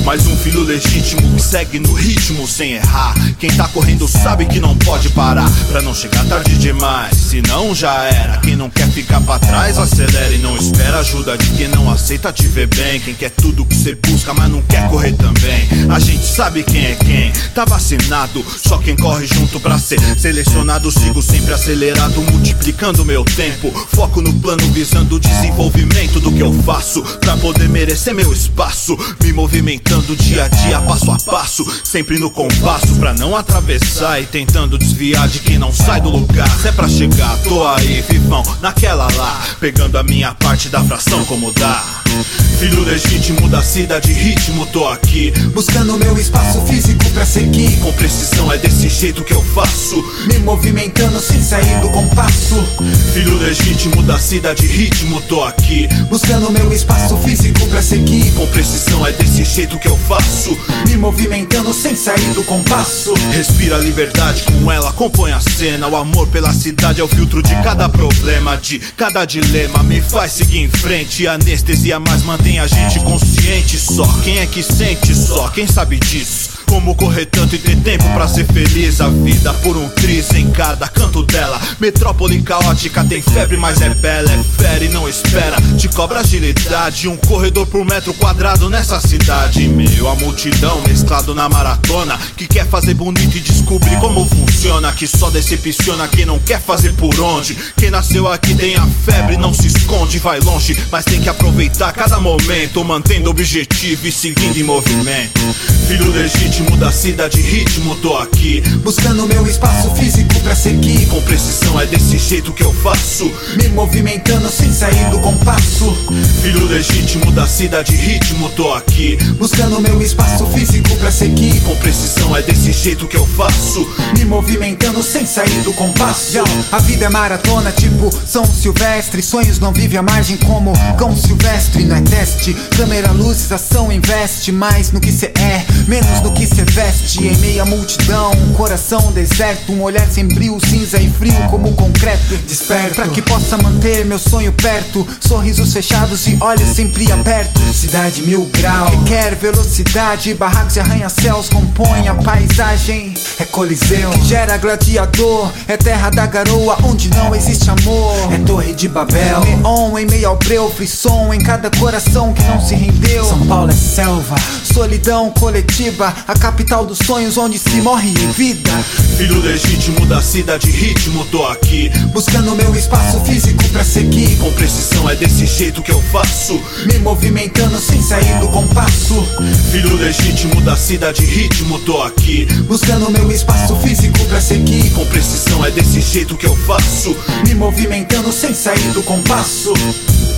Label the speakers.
Speaker 1: Mais um filho legítimo que segue no ritmo sem errar. Quem tá correndo sabe que não pode parar, pra não chegar tarde demais, senão já era. Quem não quer ficar pra trás, acelera e não espera ajuda de quem não aceita te ver bem. Quem quer tudo que cê busca, mas não quer correr também. A gente sabe quem é quem, tá vacinado. Só quem corre junto pra ser selecionado. Sigo sempre acelerado, multiplicando meu tempo. Foco no plano, visando o desenvolvimento do que eu faço, pra poder merecer meu espaço. Me movimentando dia a dia, passo a passo, sempre no compasso, pra não atravessar e tentando desviar de quem não sai do lugar. Se é pra chegar, tô aí, vivão, naquela lá, pegando a minha parte da fração como dá. Filho legítimo da cidade, ritmo, tô aqui,
Speaker 2: buscando meu espaço físico pra seguir.
Speaker 1: Com precisão é desse jeito que eu faço,
Speaker 2: me movimentando sem sair do compasso.
Speaker 1: Filho legítimo da cidade, ritmo, tô aqui,
Speaker 2: buscando meu espaço físico pra seguir.
Speaker 1: Com precisão é desse jeito que eu faço,
Speaker 2: me movimentando sem sair do compasso.
Speaker 1: Respira a liberdade, com ela compõe a cena. O amor pela cidade é o filtro de cada problema, de cada dilema. Me faz seguir em frente, a anestesia mais mantém a gente consciente. Só quem é que sente, só quem sabe disso. Como correr tanto e ter tempo pra ser feliz. A vida por um triz em cada canto dela. Metrópole caótica, tem febre, mas é bela. É fera e não espera, te cobra agilidade. Um corredor por metro quadrado nessa cidade. Em meio à multidão, mesclado na maratona, que quer fazer bonito e descobrir como funciona. Que só decepciona quem não quer fazer por onde. Quem nasceu aqui tem a febre, não se esconde. Vai longe, mas tem que aproveitar cada momento, mantendo objetivo e seguindo em movimento. Filho legítimo da cidade, ritmo, tô aqui,
Speaker 2: buscando meu espaço físico pra seguir.
Speaker 1: Com precisão é desse jeito que eu faço,
Speaker 2: me movimentando sem sair do compasso.
Speaker 1: Filho legítimo da cidade, ritmo, tô aqui,
Speaker 2: buscando meu espaço físico pra seguir.
Speaker 1: Com precisão é desse jeito que eu faço,
Speaker 2: me movimentando sem sair do compasso. A vida é maratona tipo São Silvestre. Sonhos não vivem à margem como cão silvestre. Não é teste, câmera, luzes, ação, investe. Mais no que cê é, menos no que cê veste. Em meia multidão, um coração deserto, um olhar sem brilho, cinza e frio como concreto. Desperto pra que possa manter meu sonho perto. Sorrisos fechados e olhos sempre abertos. Cidade 1000 graus requer velocidade. Barracos e arranha-céus compõem a paisagem. É coliseu que gera gladiador. É terra da garoa onde não existe amor. É torre de Babel, neon em meio ao breu. Frisson em cada coração que não se rendeu. São Paulo é selva, solidão coletiva, a capital dos sonhos onde se morre em vida.
Speaker 1: Filho legítimo da cidade, ritmo, tô aqui,
Speaker 2: buscando meu espaço físico pra seguir.
Speaker 1: Com precisão é desse jeito que eu faço,
Speaker 2: me movimentando sem sair do compasso.
Speaker 1: Filho legítimo da cidade, ritmo, tô aqui,
Speaker 2: buscando meu espaço físico pra seguir.
Speaker 1: Com precisão é desse jeito que eu faço,
Speaker 2: me movimentando sem sair do compasso.